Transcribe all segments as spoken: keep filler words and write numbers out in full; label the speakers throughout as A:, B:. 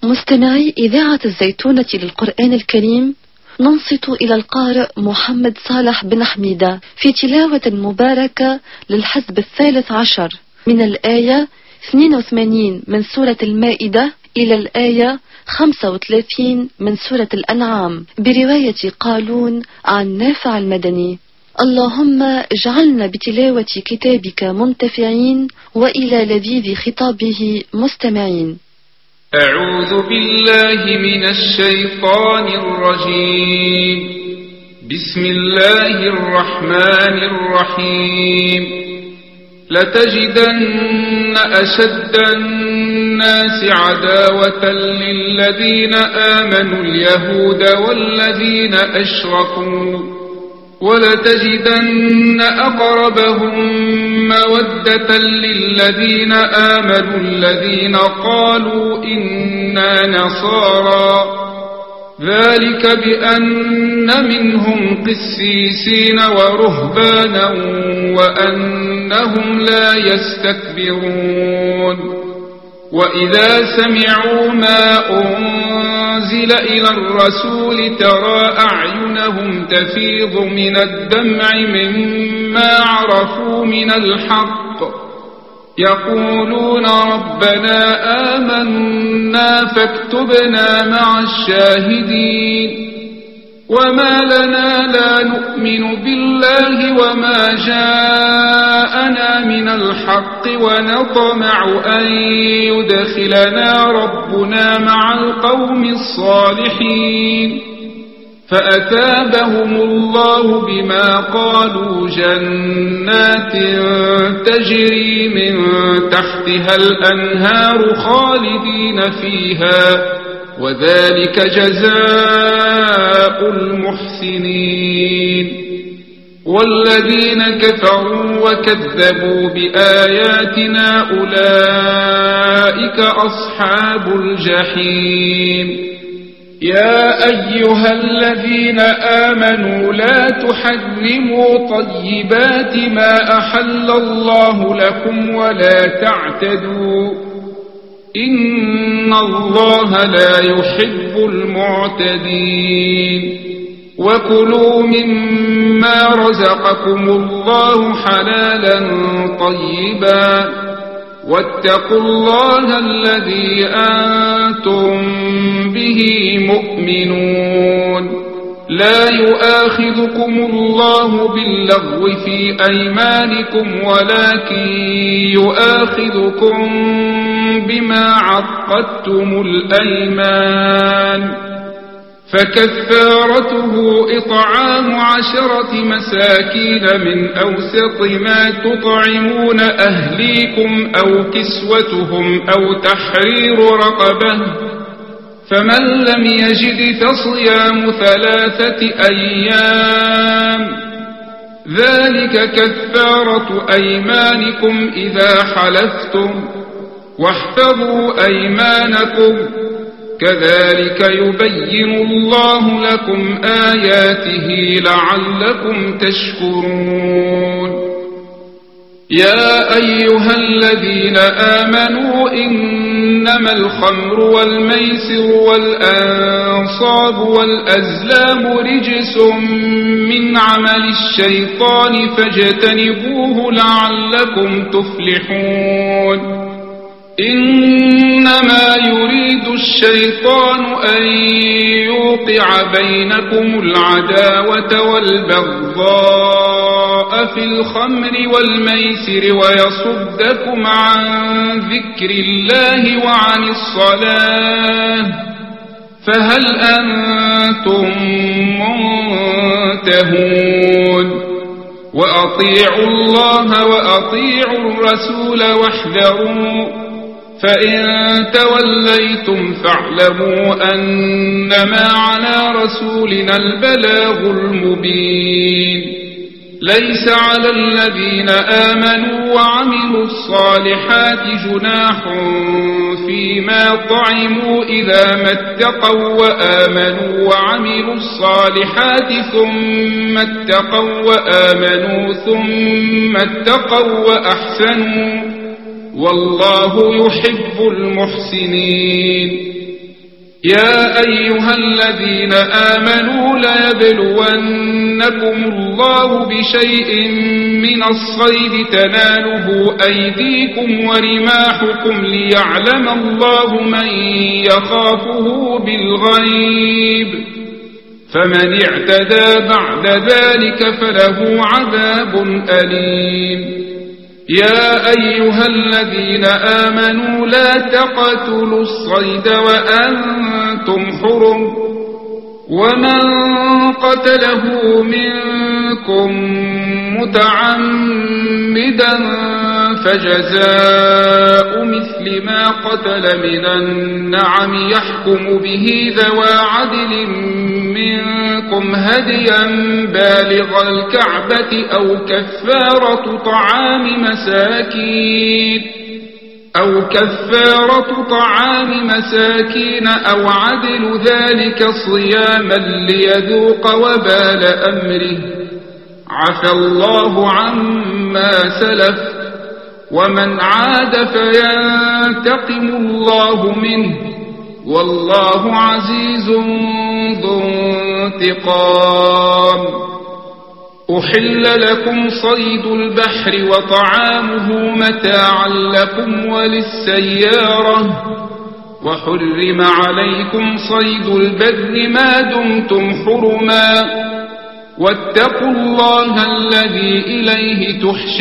A: مستمعي إذاعة الزيتونة للقرآن الكريم، ننصت إلى القارئ محمد صالح بن حميدة في تلاوة مباركة للحزب الثالث عشر من الآية اثنين وثمانين من سورة المائدة إلى الآية خمسة وثلاثين من سورة الأنعام برواية قالون عن نافع المدني. اللهم اجعلنا بتلاوة كتابك منتفعين وإلى لذيذ خطابه مستمعين.
B: أعوذ بالله من الشيطان الرجيم. بسم الله الرحمن الرحيم. لتجدن أشد الناس عداوة للذين آمنوا اليهود والذين أشركوا ولتجدن أقربهم مودة للذين آمنوا الذين قالوا إنا نصارى، ذلك بأن منهم قسيسين ورهبانا وأنهم لا يستكبرون. وإذا سمعوا ما أنزل إلى الرسول ترى أعينهم تفيض من الدمع مما عرفوا من الحق، يقولون ربنا آمنا فاكتبنا مع الشاهدين. وما لنا لا نؤمن بالله وما جاءنا من الحق ونطمع أن يدخلنا ربنا مع القوم الصالحين. فأثابهم الله بما قالوا جنات تجري من تحتها الأنهار خالدين فيها، وذلك جزاء المحسنين. والذين كفروا وكذبوا بآياتنا أولئك أصحاب الجحيم. يا أيها الذين آمنوا لا تحرموا طيبات ما أحل الله لكم ولا تعتدوا، إن الله لا يحب المعتدين. وكلوا مما رزقكم الله حلالا طيبا واتقوا الله الذي أنتم به مؤمنون. لا يؤاخذكم الله باللغو في أيمانكم ولكن يؤاخذكم بما عقدتم الأيمان، فكفارته إطعام عشرة مساكين من أوسط ما تطعمون أهليكم أو كسوتهم أو تحرير رقبة، فمن لم يجد فصيام ثلاثة أيام، ذلك كفارة أيمانكم إذا حلفتم، واحفظوا أيمانكم، كذلك يبين الله لكم آياته لعلكم تشكرون. يا أيها الذين آمنوا إنما الخمر والميسر والأنصاب والأزلام رجس من عمل الشيطان فاجتنبوه لعلكم تفلحون. إنما يريد الشيطان أن يوقع بينكم العداوة والبغضاء في الخمر والميسر ويصدكم عن ذكر الله وعن الصلاة، فهل أنتم منتهون؟ وأطيعوا الله وأطيعوا الرسول واحذروا، فإن توليتم فاعلموا أنما على رسولنا البلاغ المبين. ليس على الذين آمنوا وعملوا الصالحات جناح فيما طعموا إذا ما اتقوا وآمنوا وعملوا الصالحات ثم اتقوا وآمنوا ثم اتقوا وأحسنوا، والله يحب المحسنين. يا أيها الذين آمنوا ليبلونكم الله بشيء من الصيد تناله أيديكم ورماحكم ليعلم الله من يخافه بالغيب فمن اعتدى بعد ذلك فله عذاب أليم. يا أيها الذين آمنوا لا تقتلوا الصيد وأنتم حرم ومن قتله منكم متعمدا فجزاء مثل ما قتل من النعم يحكم به ذوى عدل منكم هديا بالغ الكعبة أو كفارة طعام مساكين أو كفارة طعام مساكين أو عدل ذلك صياما ليذوق وبال أمره عفى الله عما سلف ومن عاد فينتقم الله منه والله عزيز ذو انتقام. أحل لكم صيد البحر وطعامه متاعا لكم وللسيارة وحرم عليكم صيد البر ما دمتم حرما واتقوا الله الذي إليه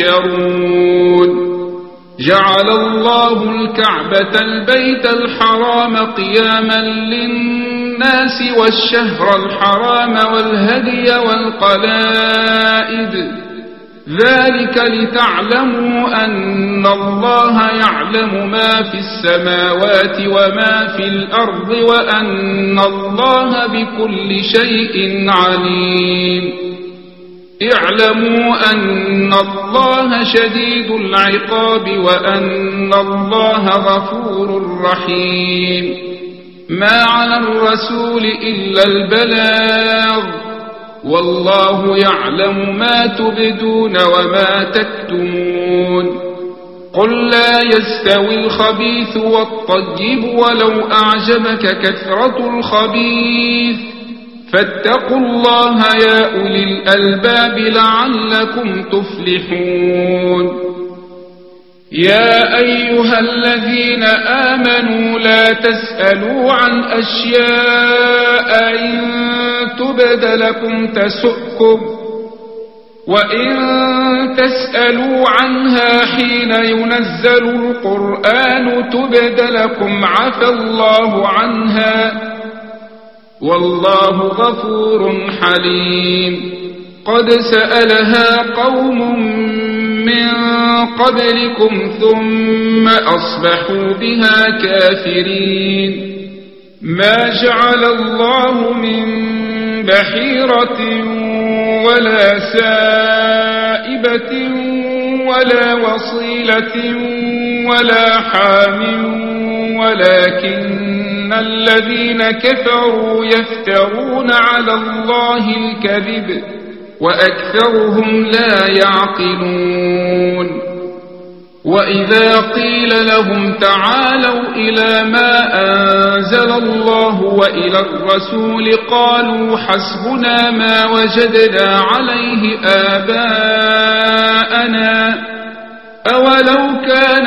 B: تحشرون. جعل الله الكعبة البيت الحرام قياما للناس والشهر الحرام والهدي والقلائد ذلك لتعلموا أن الله يعلم ما في السماوات وما في الأرض وأن الله بكل شيء عليم. اعلموا أن الله شديد العقاب وأن الله غفور رحيم. ما على الرسول إلا البلاغ والله يعلم ما تبدون وما تكتمون. قل لا يستوي الخبيث والطيب ولو أعجبك كثرة الخبيث فاتقوا الله يا أولي الألباب لعلكم تفلحون. يا أيها الذين آمنوا لا تسألوا عن أشياء إن تبد لكم تسؤكم وإن تسألوا عنها حين ينزل القرآن تبد لكم عفى الله عنها والله غفور حليم. قد سألها قوم من قبلكم ثم أصبحوا بها كافرين. ما جعل الله من بحيرة ولا سائبة ولا وصيلة ولا حام ولكن الذين كفروا يفترون على الله الكذب وأكثرهم لا يعقلون. وإذا قيل لهم تعالوا إلى ما أنزل الله وإلى الرسول قالوا حسبنا ما وجدنا عليه آباءنا أولو كان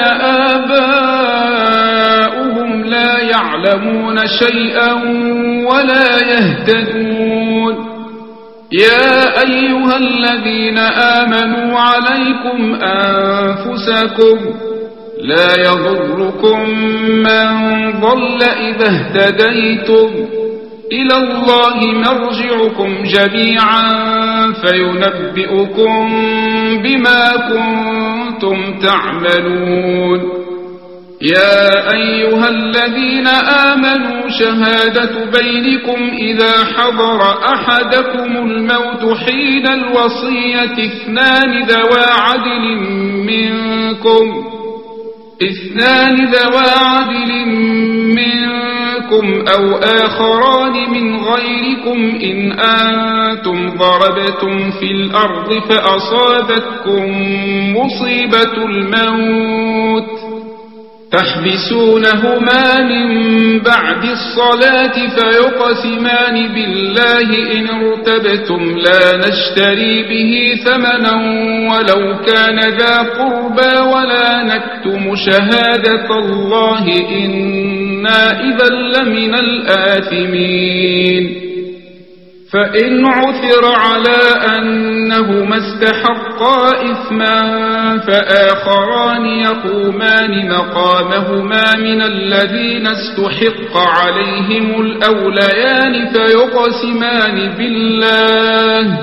B: آباؤهم لا يعلمون شيئا ولا يهتدون. يا أيها الذين آمنوا عليكم أنفسكم لا يضركم من ضل إذا اهتديتم إلى الله مرجعكم جميعا فينبئكم بما كنتم تعملون. يا أيها الذين آمنوا شهادة بينكم إذا حضر أحدكم الموت حين الوصية اثنان ذوى عدل منكم اثنان ذوى عدل منكم أو آخران من غيركم إن أنتم ضربتم في الأرض فأصابتكم مصيبة الموت تحبسونهما من بعد بعد الصلاة فيقسمان بالله إن ارتبتم لا نشتري به ثمنا ولو كان ذا قربى ولا نكتم شهادة الله إنا إذا لمن الآثمين فإن عثر على أنهما استحقا إثما فآخران يقومان مقامهما من الذين استحق عليهم الأوليان فيقسمان بالله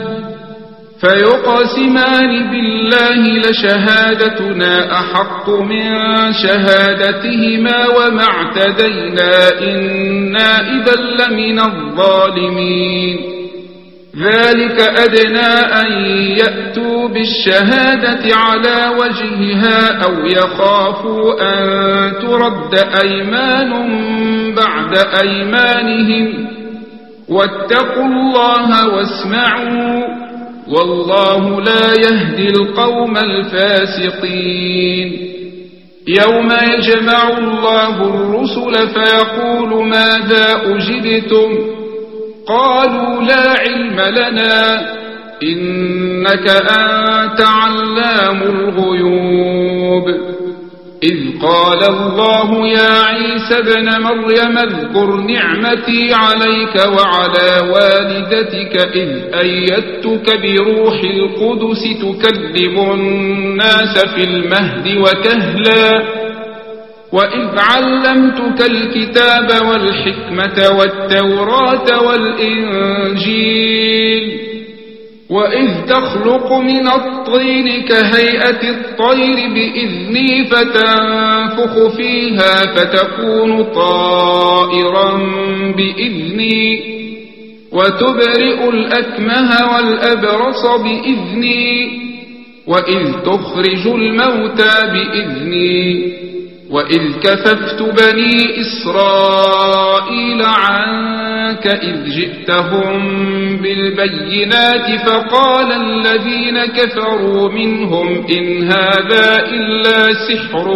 B: فيقسمان بالله لشهادتنا أحق من شهادتهما وما اعتدينا إنا إذا لمن الظالمين ذلك أدنى أن يأتوا بالشهادة على وجهها أو يخافوا أن ترد أيمان بعد أيمانهم واتقوا الله واسمعوا والله لا يهدي القوم الفاسقين يوم يجمع الله الرسل فيقول ماذا أجبتم قالوا لا علم لنا إنك أنت علام الغيوب إذ قال الله يا عيسى ابن مريم اذكر نعمتي عليك وعلى والدتك إذ أيدتك بروح القدس تكلم الناس في المهد وكهلا وإذ علمتك الكتاب والحكمة والتوراة والإنجيل وإذ تخلق من الطين كهيئة الطير بإذني فتنفخ فيها فتكون طائرا بإذني وتبرئ الأكمه والأبرص بإذني وإذ تخرج الموتى بإذني وإذ كففت بني إسرائيل عنك إذ جئتهم بالبينات فقال الذين كفروا منهم إن هذا إلا سحر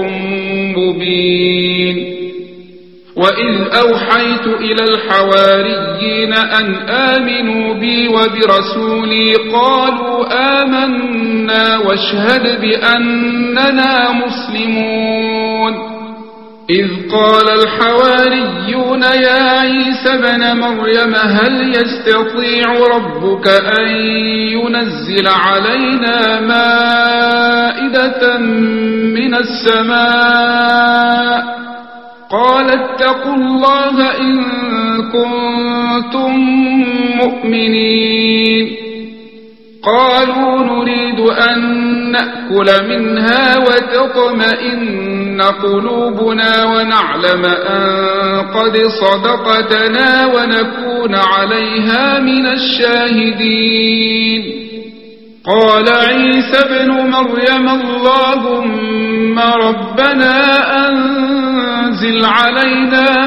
B: مبين وإذ أوحيت إلى الحواريين أن آمنوا بي وبرسولي قالوا آمنا واشهد بأننا مسلمون إذ قال الحواريون يا عيسى ابن مريم هل يستطيع ربك أن ينزل علينا مائدة من السماء قال اتقوا الله إن كنتم مؤمنين قالوا نريد أن نأكل منها وتطمئن قلوبنا ونعلم أن قد صدقتنا ونكون عليها من الشاهدين قال عيسى ابن مريم اللهم ربنا أنزل علينا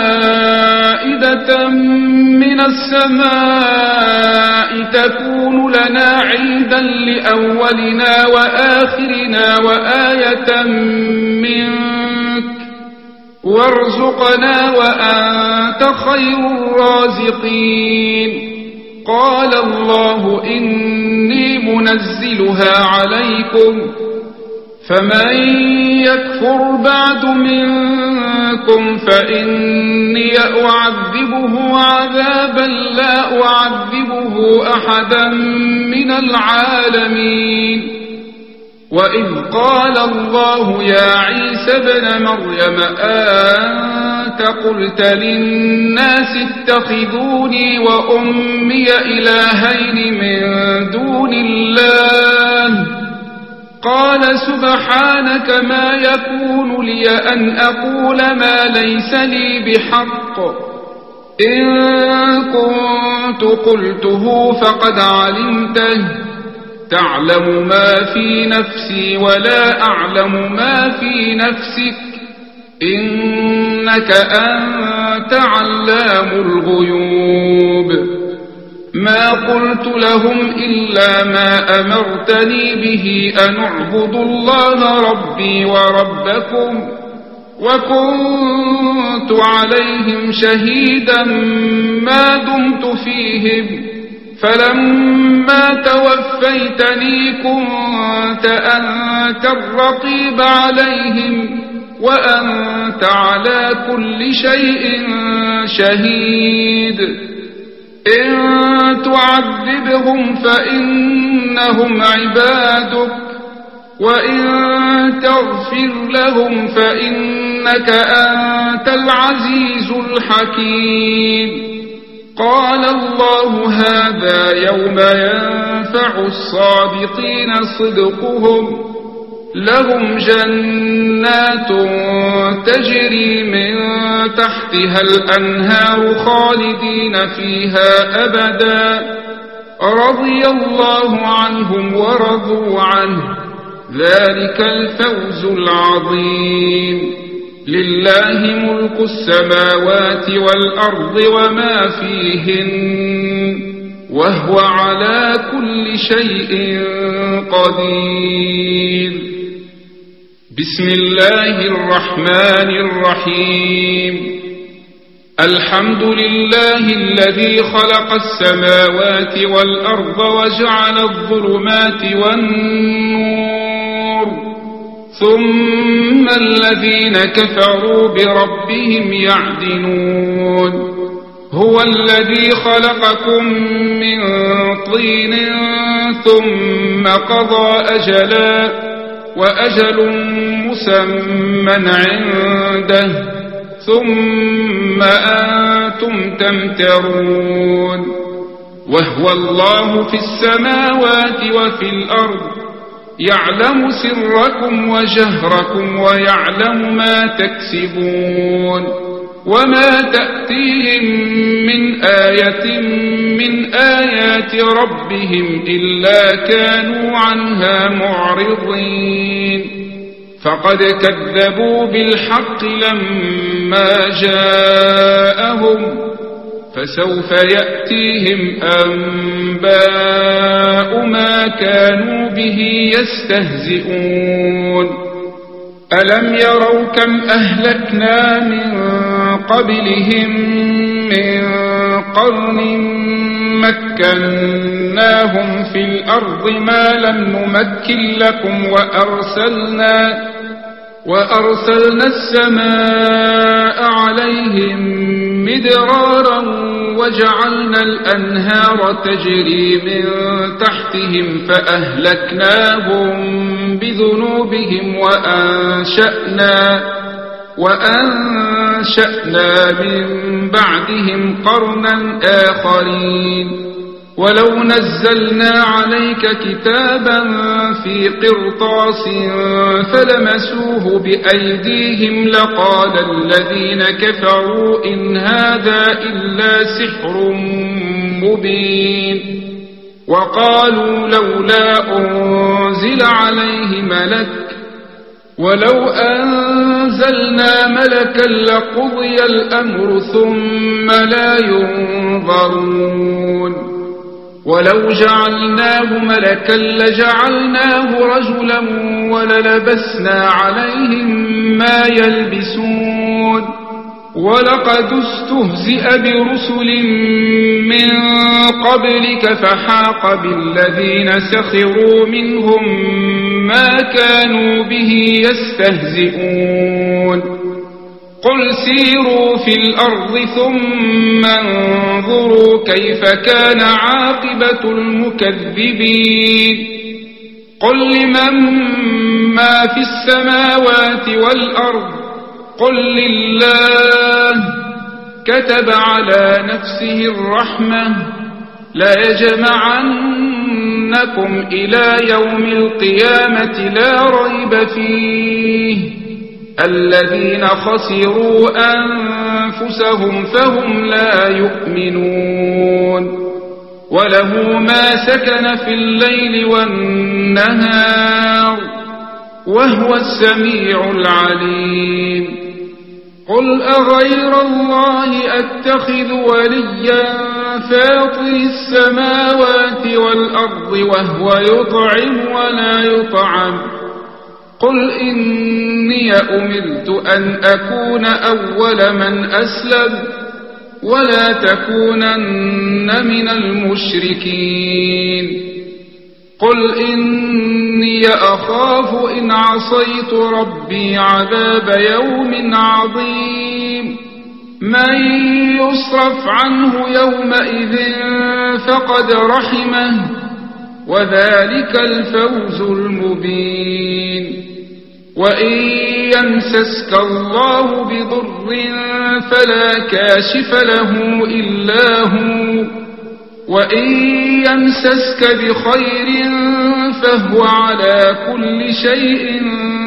B: مائدة من السماء تكون لنا عيدا لأولنا وآخرنا وآية منك وارزقنا وأنت خير الرازقين قال الله إني منزلها عليكم فمن يكفر بعد منكم فإني أعذبه عذابا لا أعذبه أحدا من العالمين وإذ قال الله يا عيسى ابن مريم أنت قلت للناس اتخذوني وأمي إلهين من دون الله قال سبحانك ما يكون لي أن أقول ما ليس لي بحق إن كنت قلته فقد علمته تعلم ما في نفسي ولا أعلم ما في نفسك إنك أنت علام الغيوب ما قلت لهم إلا ما أمرتني به أن اعبدوا الله ربي وربكم وكنت عليهم شهيدا ما دمت فيهم فلما توفيتني كنت أنت الرقيب عليهم وأنت على كل شيء شهيد إن تعذبهم فإنهم عبادك وإن تغفر لهم فإنك أنت العزيز الحكيم قال الله هذا يوم ينفع الصادقين صدقهم لهم جنات تجري من تحتها الأنهار خالدين فيها أبدا رضي الله عنهم ورضوا عنه ذلك الفوز العظيم لله ملك السماوات والأرض وما فيهن وهو على كل شيء قدير بسم الله الرحمن الرحيم الحمد لله الذي خلق السماوات والأرض وجعل الظلمات والنور ثم الذين كفروا بربهم يعدلون هو الذي خلقكم من طين ثم قضى أجلا وأجل مسمى عنده ثم أنتم تمترون وهو الله في السماوات وفي الأرض يعلم سركم وجهركم ويعلم ما تكسبون وما تأتيهم من آية من آيات ربهم إلا كانوا عنها معرضين فقد كذبوا بالحق لما جاءهم فسوف يأتيهم أنباء ما كانوا به يستهزئون ألم يروا كم أهلكنا من قبلهم من قرن مكناهم في الأرض ما لم نمكن لكم وأرسلنا وأرسلنا السماء عليهم مدرارا وجعلنا الأنهار تجري من تحتهم فأهلكناهم بذنوبهم وأنشأنا وأنشأنا من بعدهم قرنا آخرين ولو نزلنا عليك كتابا في قرطاس فلمسوه بأيديهم لقال الذين كفروا إن هذا إلا سحر مبين وقالوا لولا أنزل عليه ملك ولو أنزلنا ملكا لقضي الأمر ثم لا ينظرون ولو جعلناه ملكا لجعلناه رجلا وللبسنا عليهم ما يلبسون ولقد استهزئ برسل من قبلك فحاق بالذين سخروا منهم ما كانوا به يستهزئون قل سيروا في الأرض ثم انظروا كيف كان عاقبة المكذبين قل لمن ما في السماوات والأرض قل لله كتب على نفسه الرحمة لا يجمعنكم إلى يوم القيامة لا ريب فيه الذين خسروا أنفسهم فهم لا يؤمنون وله ما سكن في الليل والنهار وهو السميع العليم قل أغير الله أتخذ وليا فاطر السماوات والأرض وهو يطعم ولا يطعم قل إني أمرت أن أكون أول من أسلم ولا تكونن من المشركين قل إني أخاف إن عصيت ربي عذاب يوم عظيم من يصرف عنه يومئذ فقد رحمه وذلك الفوز المبين وإن يمسسك الله بضر فلا كاشف له إلا هو وإن يمسسك بخير فهو على كل شيء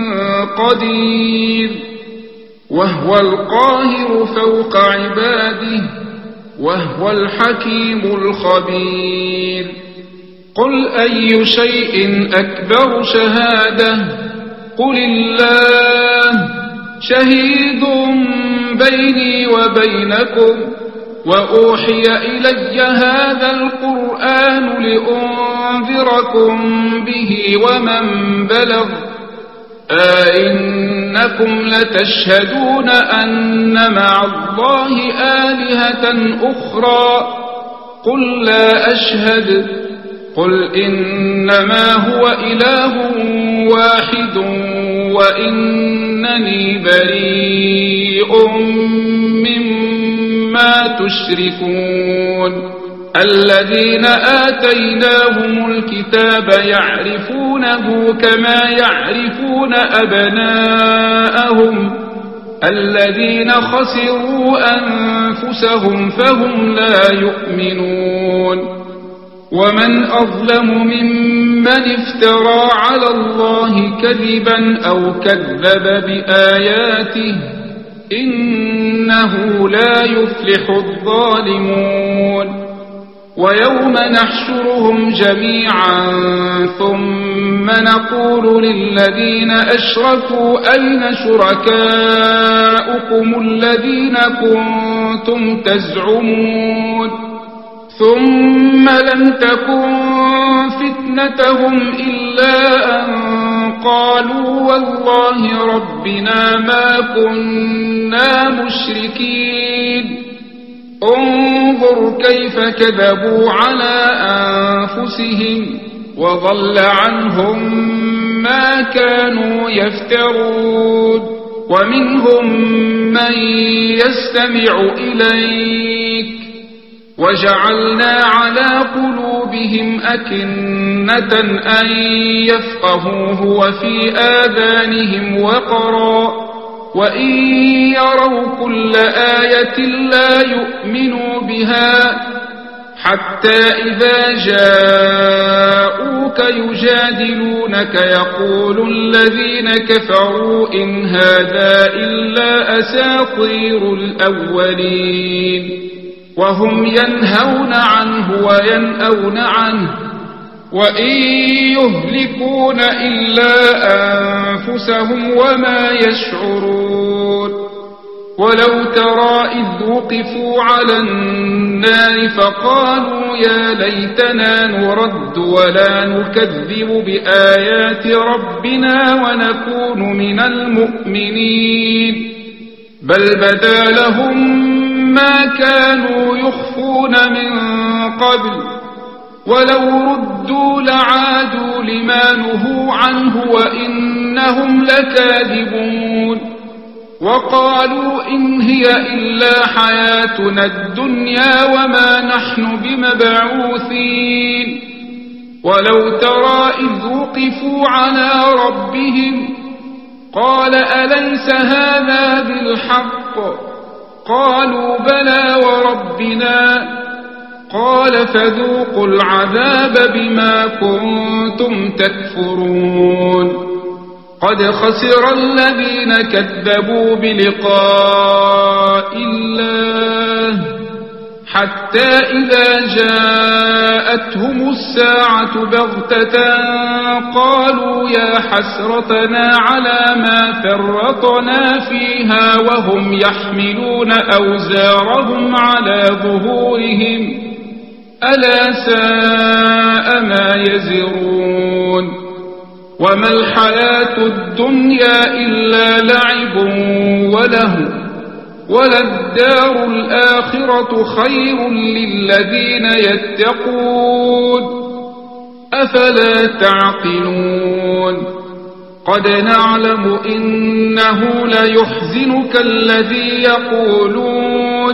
B: قدير وهو القاهر فوق عباده وهو الحكيم الخبير قل أي شيء أكبر شهادة قل الله شهيد بيني وبينكم وأوحي إلي هذا القرآن لأنذركم به ومن بلغ أئنكم لتشهدون أن مع الله آلهة أخرى قل لا أشهد قل إنما هو إله واحد وإنني بريء مما تشركون الذين آتيناهم الكتاب يعرفونه كما يعرفون أبناءهم الذين خسروا أنفسهم فهم لا يؤمنون ومن أظلم ممن افترى على الله كذبا أو كذب بآياته إنه لا يفلح الظالمون ويوم نحشرهم جميعا ثم نقول للذين أشركوا أين شركاؤكم الذين كنتم تزعمون ثم لم تكن فتنتهم إلا أن قالوا والله ربنا ما كنا مشركين انظر كيف كذبوا على أنفسهم وضل عنهم ما كانوا يفترون ومنهم من يستمع إليك وجعلنا على قلوبهم أكنة أن يفقهوه وفي آذانهم وقرا وإن يروا كل آية لا يؤمنوا بها حتى إذا جاءوك يجادلونك يقول الذين كفروا إن هذا إلا أساطير الأولين وهم ينهون عنه وينأون عنه وإن يهلكون إلا أنفسهم وما يشعرون ولو ترى إذ وقفوا على النار فقالوا يا ليتنا نرد ولا نكذب بآيات ربنا ونكون من المؤمنين بل بدا لهم ما كانوا يخفون من قبل ولو ردوا لعادوا لما نهوا عنه وإنهم لكاذبون وقالوا إن هي إلا حياتنا الدنيا وما نحن بمبعوثين ولو ترى إذ وقفوا على ربهم قال أليس هذا بالحق قالوا بلى وربنا قال فذوقوا العذاب بما كنتم تكفرون قد خسر الذين كذبوا بلقاء الله حتى إذا جاءتهم الساعة بغتة قالوا يا حسرتنا على ما فرطنا فيها وهم يحملون أوزارهم على ظهورهم ألا ساء ما يزرون وما الحياة الدنيا إلا لعب وله وللدار الآخرة خير للذين يتقون أفلا تعقلون قد نعلم إنه ليحزنك الذي يقولون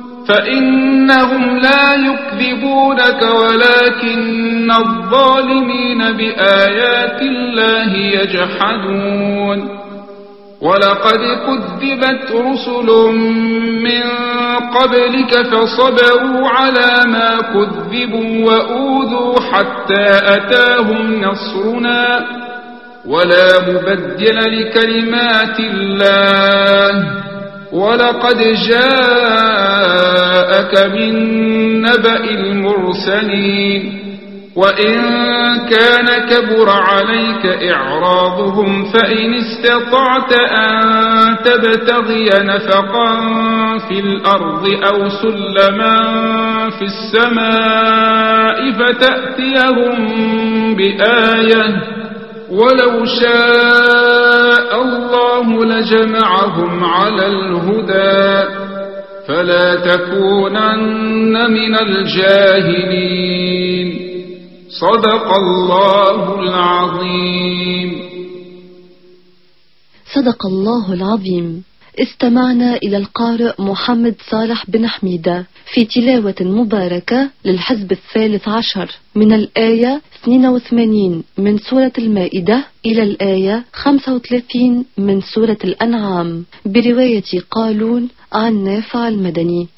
B: فإنهم لا يكذبونك ولكن الظالمين بآيات الله يجحدون ولقد كذبت رسل من قبلك فصبروا على ما كذبوا وأوذوا حتى أتاهم نصرنا ولا مبدل لكلمات الله ولقد جاءك من نبأ المرسلين وإن كان كبر عليك إعراضهم فإن استطعت أن تبتغي نفقا في الأرض أو سلما في السماء فتأتيهم بآية ولو شاء الله لجمعهم على الهدى فلا تكونن من الجاهلين صدق الله العظيم.
A: صدق الله العظيم. استمعنا إلى القارئ محمد صالح بن حميدة في تلاوة مباركة للحزب الثالث عشر من الآية اثنين وثمانين من سورة المائدة إلى الآية خمسة وثلاثين من سورة الأنعام برواية قالون عن نافع المدني.